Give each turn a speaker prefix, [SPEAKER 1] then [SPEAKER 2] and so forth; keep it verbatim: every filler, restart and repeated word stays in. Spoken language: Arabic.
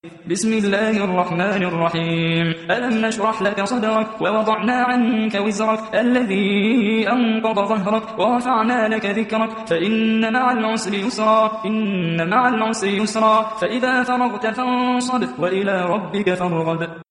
[SPEAKER 1] بسم الله الرحمن الرحيم ألم نشرح لك صدرك ووضعنا عنك وزرك الذي أنقض ظهرك ورفعنا لك ذكرك فإن مع العسر يسرا إن مع العسر يسرا فإذا فرغت فانصب وإلى ربك فارغب.